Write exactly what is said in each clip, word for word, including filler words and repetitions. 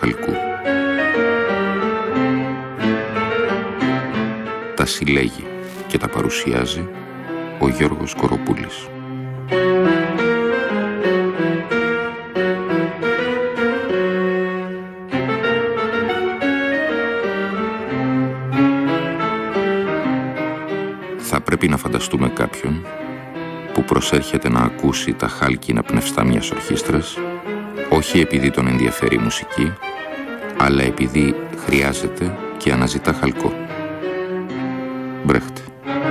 χαλκού. Τα συλλέγει και τα παρουσιάζει ο Γιώργος Κοροπούλης. Θα πρέπει να φανταστούμε κάποιον που προσέρχεται να ακούσει τα χάλκινα πνευστά μιας ορχήστρας, όχι επειδή τον ενδιαφέρει η μουσική, αλλά επειδή χρειάζεται και αναζητά χαλκό. Μπρέχτε.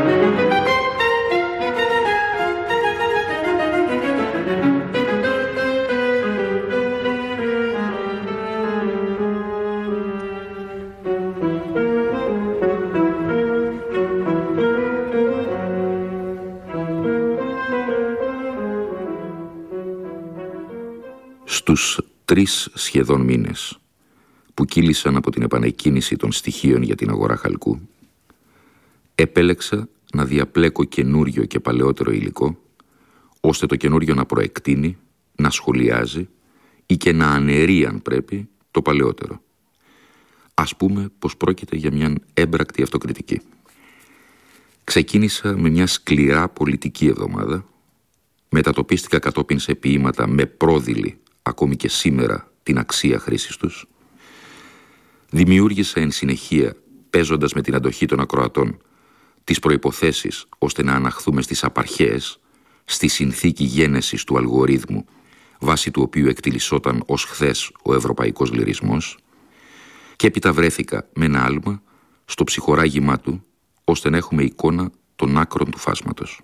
Στους τρεις σχεδόν μήνες που κύλησαν από την επανεκκίνηση των στοιχείων για την αγορά χαλκού, επέλεξα να διαπλέκω καινούριο και παλαιότερο υλικό, ώστε το καινούριο να προεκτείνει, να σχολιάζει ή και να αναιρεί, αν πρέπει, το παλαιότερο. Ας πούμε πως πρόκειται για μια έμπρακτη αυτοκριτική. Ξεκίνησα με μια σκληρά πολιτική εβδομάδα, μετατοπίστηκα κατόπιν σε ποίηματα με πρόδειλη ακόμη και σήμερα την αξία χρήσης τους. Δημιούργησα εν συνεχεία, παίζοντας με την αντοχή των ακροατών, τις προϋποθέσεις ώστε να αναχθούμε στις απαρχές, στη συνθήκη γένεσης του αλγορίθμου, βάσει του οποίου εκτιλισσόταν ως χθες ο ευρωπαϊκός λυρισμός, και έπειτα βρέθηκα με ένα άλμα στο ψυχοράγημά του, ώστε να έχουμε εικόνα των άκρων του φάσματος.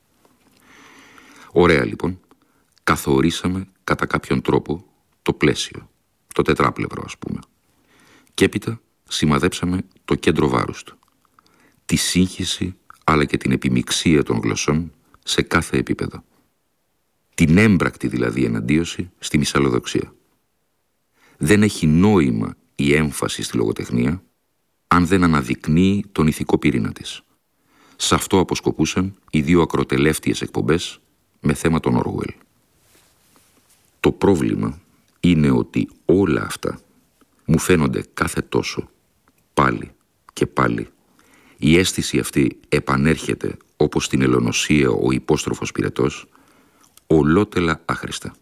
Ωραία λοιπόν, καθορίσαμε κατά κάποιον τρόπο το πλαίσιο, το τετράπλευρο ας πούμε, και έπειτα σημαδέψαμε το κέντρο βάρους του, τη σύγχυση αλλά και την επιμιξία των γλωσσών σε κάθε επίπεδο, την έμπρακτη δηλαδή εναντίωση στη μυσαλλοδοξία. Δεν έχει νόημα η έμφαση στη λογοτεχνία αν δεν αναδεικνύει τον ηθικό πυρήνα της. Σε αυτό αποσκοπούσαν οι δύο ακροτελεύτιες εκπομπές με θέμα τον Όργουελ. Το πρόβλημα είναι ότι όλα αυτά μου φαίνονται κάθε τόσο, πάλι και πάλι, η αίσθηση αυτή επανέρχεται όπως στην ελονοσία ο υπόστροφος πυρετός, ολότελα άχρηστα.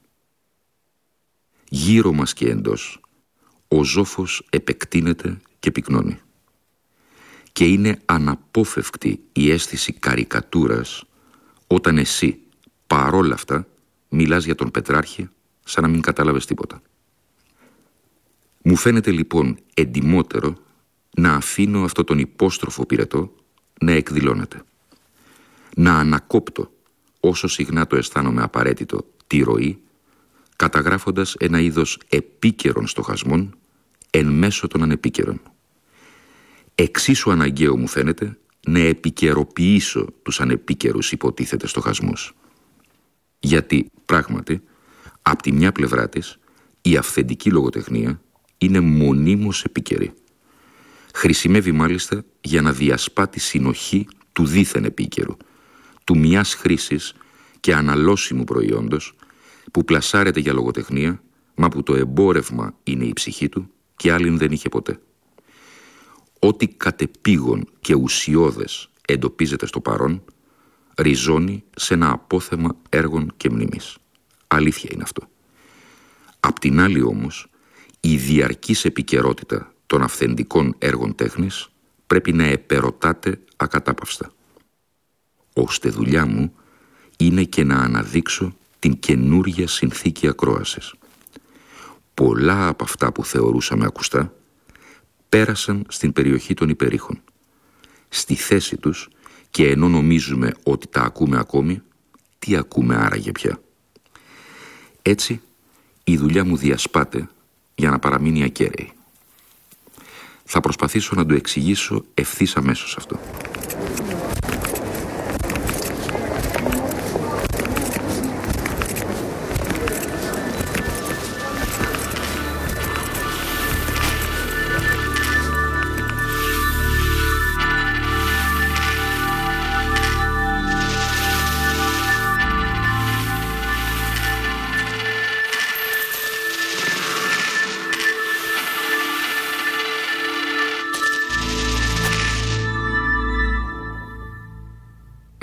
Γύρω μας και εντός, ο ζόφος επεκτείνεται και πυκνώνει. Και είναι αναπόφευκτη η αίσθηση καρικατούρας όταν εσύ, παρόλα αυτά, μιλάς για τον Πετράρχη σαν να μην κατάλαβες τίποτα. Μου φαίνεται λοιπόν εντιμότερο να αφήνω αυτό τον υπόστροφο πυρετό να εκδηλώνεται. Να ανακόπτω, όσο συχνά το αισθάνομαι απαραίτητο, τη ροή, καταγράφοντας ένα είδος επίκαιρων στοχασμών εν μέσω των ανεπίκαιρων. Εξίσου αναγκαίο μου φαίνεται να επικαιροποιήσω τους ανεπίκαιρους υποτίθεται στοχασμούς. Γιατί, πράγματι, από τη μια πλευρά της, η αυθεντική λογοτεχνία είναι μονίμως επίκαιρη. Χρησιμεύει μάλιστα για να διασπά τη συνοχή του δίθεν επίκαιρου, του μιας χρήσης και αναλώσιμου προϊόντος που πλασάρεται για λογοτεχνία, μα που το εμπόρευμα είναι η ψυχή του και άλλην δεν είχε ποτέ. Ό,τι κατεπήγον και ουσιώδες εντοπίζεται στο παρόν, ριζώνει σε ένα απόθεμα έργων και μνήμης. Αλήθεια είναι αυτό. Απ' την άλλη όμως, η διαρκής επικαιρότητα των αυθεντικών έργων τέχνης πρέπει να επερωτάται ακατάπαυστα. Ώστε δουλειά μου είναι και να αναδείξω την καινούρια συνθήκη ακρόασης. Πολλά από αυτά που θεωρούσαμε ακουστά πέρασαν στην περιοχή των υπερήχων. Στη θέση τους, και ενώ νομίζουμε ότι τα ακούμε ακόμη, τι ακούμε άραγε πια? Έτσι, η δουλειά μου διασπάται για να παραμείνει ακέραιη. Θα προσπαθήσω να το εξηγήσω ευθύς αμέσως αυτό.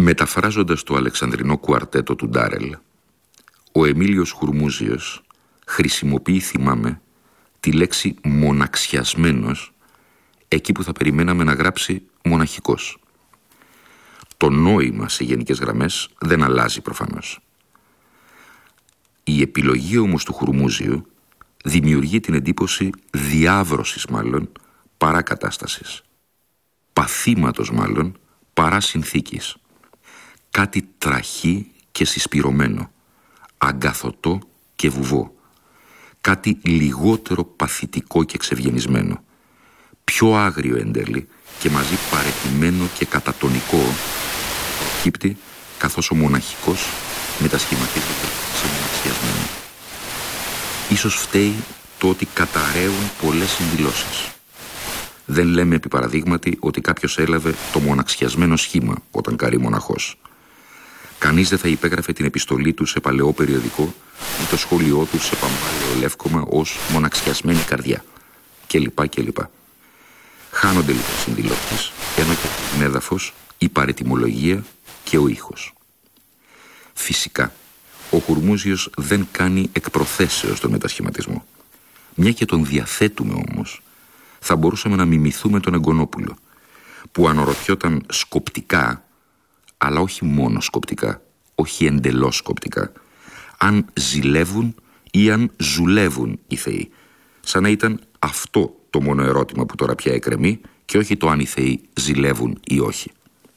Μεταφράζοντας το αλεξανδρινό κουαρτέτο του Ντάρελ, ο Εμίλιος Χουρμούζιος χρησιμοποιεί, θυμάμαι, τη λέξη μοναξιασμένος εκεί που θα περιμέναμε να γράψει μοναχικός. Το νόημα σε γενικές γραμμές δεν αλλάζει προφανώς. Η επιλογή όμως του Χουρμούζιου δημιουργεί την εντύπωση διάβρωσης μάλλον παρά κατάστασης, παθήματος μάλλον παρά συνθήκης, κάτι τραχή και συσπυρωμένο, αγκαθωτό και βουβό, κάτι λιγότερο παθητικό και εξευγενισμένο, πιο άγριο εν τέλει και μαζί παρετημένο και κατατονικό προκύπτει καθώς ο μοναχικός μετασχηματίζεται σε μοναξιασμένο. Ίσως φταίει το ότι καταραίουν πολλές συνδηλώσεις. Δεν λέμε επί παραδείγματι ότι κάποιος έλαβε το μοναξιασμένο σχήμα όταν κάρει μοναχός. Κανείς δεν θα υπέγραφε την επιστολή του σε παλαιό περιοδικό ή το σχόλιο του σε παμπάλαιο λεύκομα ως μοναξιασμένη καρδιά κλπ. κλπ. Χάνονται λοιπόν συνδηλώσεις, ενώ και την έδαφος, η παρετιμολογία και ο ήχος. Φυσικά, ο Χουρμούζιος δεν κάνει εκ προθέσεως τον μετασχηματισμό. Μια και τον διαθέτουμε όμως, θα μπορούσαμε να μιμηθούμε τον Εγκονόπουλο, που αναρωτιόταν σκοπτικά, αλλά όχι μόνο σκοπτικά, όχι εντελώς σκοπτικά, αν ζηλεύουν ή αν ζουλεύουν οι θεοί, σαν να ήταν αυτό το μόνο ερώτημα που τώρα πια εκκρεμεί και όχι το αν οι θεοί ζηλεύουν ή όχι.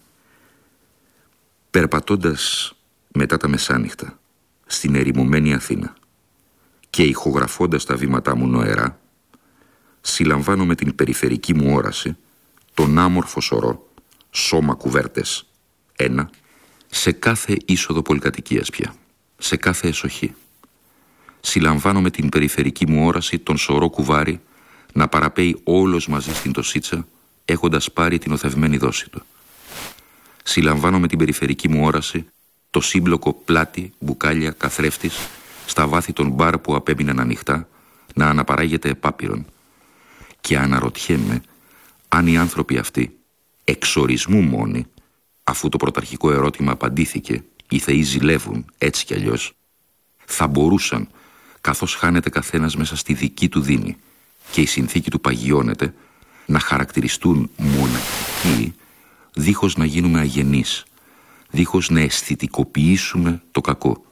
Περπατώντας μετά τα μεσάνυχτα στην ερημωμένη Αθήνα και ηχογραφώντας τα βήματά μου νοερά, συλλαμβάνω με την περιφερική μου όραση τον άμορφο σωρό, σώμα κουβέρτες ένα, σε κάθε είσοδο πολυκατοικίας πια, σε κάθε εσοχή. Συλλαμβάνω με την περιφερική μου όραση τον σωρό κουβάρι να παραπέει όλος μαζί στην Τωσίτσα, έχοντας πάρει την οθευμένη δόση του. Συλλαμβάνω με την περιφερική μου όραση το σύμπλοκο πλάτη, μπουκάλια, καθρέφτης, στα βάθη των μπαρ που απέμειναν ανοιχτά, να αναπαράγεται επάπειρον. Και αναρωτιέμαι αν οι άνθρωποι αυτοί, εξορισμού μόνοι, αφού το πρωταρχικό ερώτημα απαντήθηκε, οι θεοί ζηλεύουν έτσι κι αλλιώς, θα μπορούσαν, καθώς χάνεται καθένας μέσα στη δική του δίνη και η συνθήκη του παγιώνεται, να χαρακτηριστούν μοναχικοί, δίχως να γίνουμε αγενείς, δίχως να αισθητικοποιήσουμε το κακό.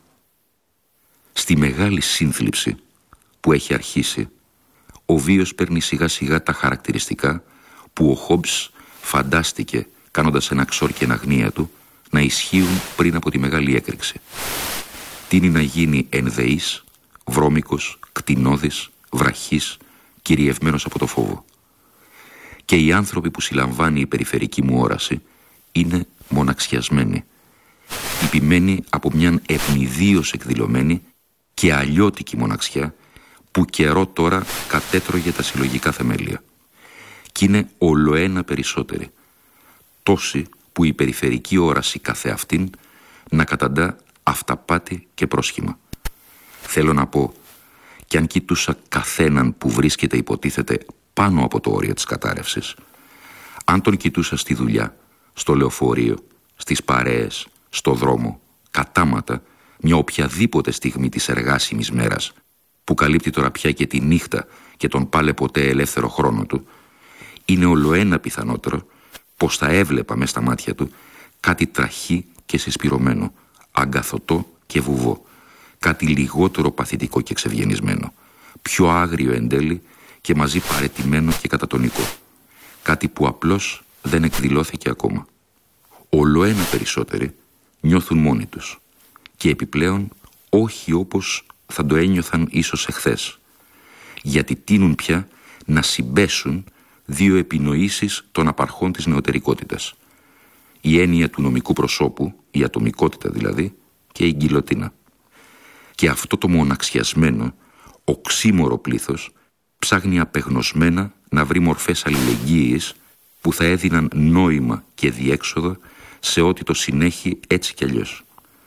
Στη μεγάλη σύνθλιψη που έχει αρχίσει, ο βίος παίρνει σιγά σιγά τα χαρακτηριστικά που ο Χόμπς φαντάστηκε, κάνοντας ένα ξόρκι εν αγνία του, να ισχύουν πριν από τη μεγάλη έκρηξη. Τείνει να γίνει ενδεής, βρώμικος, κτηνώδης, βραχής, κυριευμένος από το φόβο. Και οι άνθρωποι που συλλαμβάνει η περιφερική μου όραση είναι μοναξιασμένοι, υπημένοι από μιαν ευνηδίως εκδηλωμένη και αλλιώτικη μοναξιά που καιρό τώρα κατέτρωγε τα συλλογικά θεμέλια. Κι είναι ολοένα περισσότεροι, τόσοι που η περιφερική όραση καθεαυτήν να καταντά αυταπάτη και πρόσχημα. Θέλω να πω, κι αν κοιτούσα καθέναν που βρίσκεται υποτίθεται πάνω από το όριο της κατάρρευσης, αν τον κοιτούσα στη δουλειά, στο λεωφορείο, στις παρέες, στο δρόμο, κατάματα, μια οποιαδήποτε στιγμή της εργάσιμης μέρας, που καλύπτει τώρα πια και τη νύχτα και τον πάλε ποτέ ελεύθερο χρόνο του, είναι ολοένα πιθανότερο πως θα έβλεπα μες στα μάτια του κάτι τραχή και συσπυρωμένο, αγκαθωτό και βουβό, κάτι λιγότερο παθητικό και εξευγενισμένο, πιο άγριο εν τέλει και μαζί παρετημένο και κατατονικό, κάτι που απλώς δεν εκδηλώθηκε ακόμα. Ολοένα περισσότεροι νιώθουν μόνοι τους και επιπλέον όχι όπως θα το ένιωθαν ίσως εχθές, γιατί τείνουν πια να συμπέσουν δύο επινοήσεις των απαρχών της νεωτερικότητας. Η έννοια του νομικού προσώπου, η ατομικότητα δηλαδή, και η γκιλοτίνα. Και αυτό το μοναξιασμένο, οξύμορο πλήθος ψάχνει απεγνωσμένα να βρει μορφές αλληλεγγύης που θα έδιναν νόημα και διέξοδο σε ό,τι το συνέχει έτσι κι αλλιώς.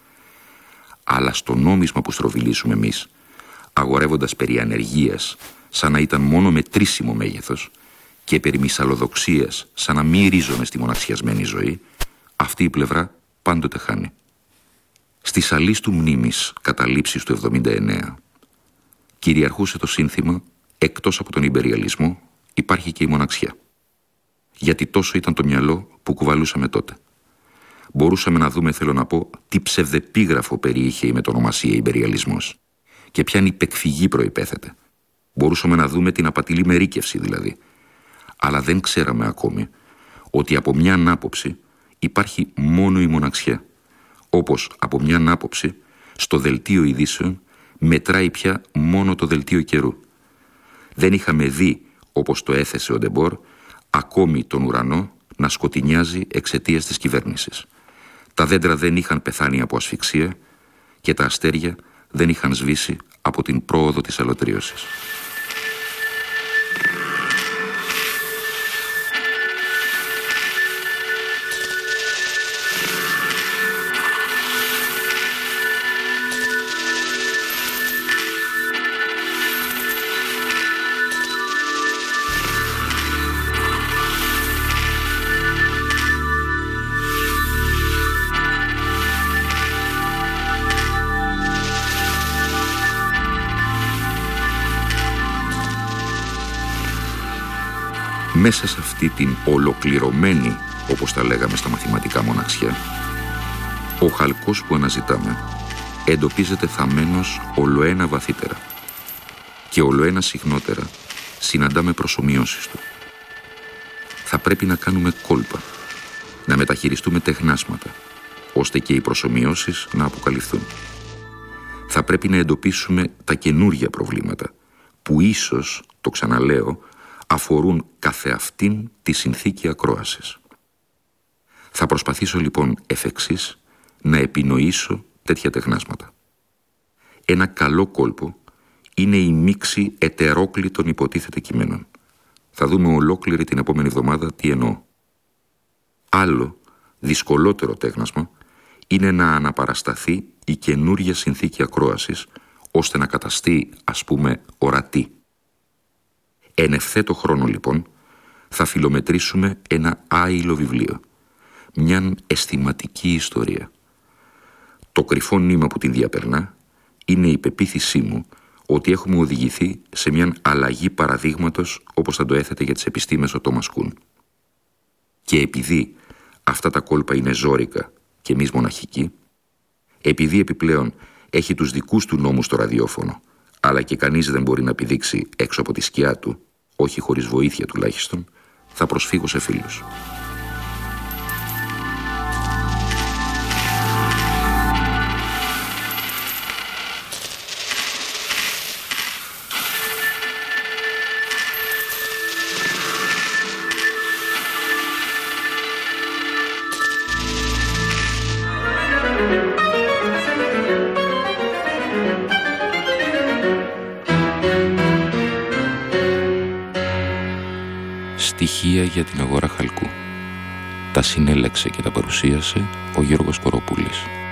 Αλλά στο νόμισμα που στροβιλήσουμε εμείς, αγορεύοντας περί ανεργίας σαν να ήταν μόνο μετρήσιμο μέγεθος και περί μυσαλλοδοξίας σαν να μη ρίζομαι στη μοναξιασμένη ζωή, αυτή η πλευρά πάντοτε χάνει. Στη αλής του μνήμης καταλήψεις του εβδομήντα εννέα κυριαρχούσε το σύνθημα «Εκτός από τον ιμπεριαλισμό υπάρχει και η μοναξιά». Γιατί τόσο ήταν το μυαλό που κουβαλούσαμε τότε. Μπορούσαμε να δούμε, θέλω να πω, τι ψευδεπίγραφο περιείχε η μετονομασία ιμπεριαλισμός και ποιαν υπεκφυγή προϋπέθεται. Μπορούσαμε να δούμε την απατηλή μερίκευση δηλαδή. Αλλά δεν ξέραμε ακόμη ότι από μιαν άποψη υπάρχει μόνο η μοναξιά. Όπως από μιαν άποψη στο δελτίο ειδήσεων μετράει πια μόνο το δελτίο καιρού. Δεν είχαμε δει, όπως το έθεσε ο Ντεμπόρ, ακόμη τον ουρανό να σκοτεινιάζει εξαιτίας της κυβέρνησης. Τα δέντρα δεν είχαν πεθάνει από ασφυξία και τα αστέρια δεν είχαν σβήσει από την πρόοδο της αλωτρίωσης. Μέσα σε αυτή την ολοκληρωμένη, όπως τα λέγαμε στα μαθηματικά, μοναξιά, ο χαλκός που αναζητάμε εντοπίζεται θαμμένος ολοένα βαθύτερα και ολοένα συχνότερα συναντάμε προσομοιώσεις του. Θα πρέπει να κάνουμε κόλπα, να μεταχειριστούμε τεχνάσματα, ώστε και οι προσομοιώσεις να αποκαλυφθούν. Θα πρέπει να εντοπίσουμε τα καινούργια προβλήματα, που ίσως, το ξαναλέω, αφορούν καθεαυτήν τη συνθήκη ακρόασης. Θα προσπαθήσω λοιπόν εφ' εξής να επινοήσω τέτοια τεχνάσματα. Ένα καλό κόλπο είναι η μίξη ετερόκλητων υποτίθεται κειμένων. Θα δούμε ολόκληρη την επόμενη εβδομάδα τι εννοώ. Άλλο, δυσκολότερο τέχνασμα είναι να αναπαρασταθεί η καινούργια συνθήκη ακρόασης, ώστε να καταστεί, ας πούμε, ορατή. Εν ευθέτω χρόνο, λοιπόν, θα φιλομετρήσουμε ένα άειλο βιβλίο, μιαν αισθηματική ιστορία. Το κρυφό νήμα που την διαπερνά είναι η πεποίθησή μου ότι έχουμε οδηγηθεί σε μιαν αλλαγή παραδείγματος, όπως θα το έθετε για τις επιστήμες ο Τόμας Κουν. Και επειδή αυτά τα κόλπα είναι ζόρικα και εμείς μοναχικοί, επειδή επιπλέον έχει τους δικούς του νόμους το ραδιόφωνο, αλλά και κανείς δεν μπορεί να πηδήξει έξω από τη σκιά του, όχι χωρίς βοήθεια τουλάχιστον, θα προσφύγω σε φίλους. Στοιχεία για την αγορά χαλκού. Τα συνέλεξε και τα παρουσίασε ο Γιώργος Κοροπούλης.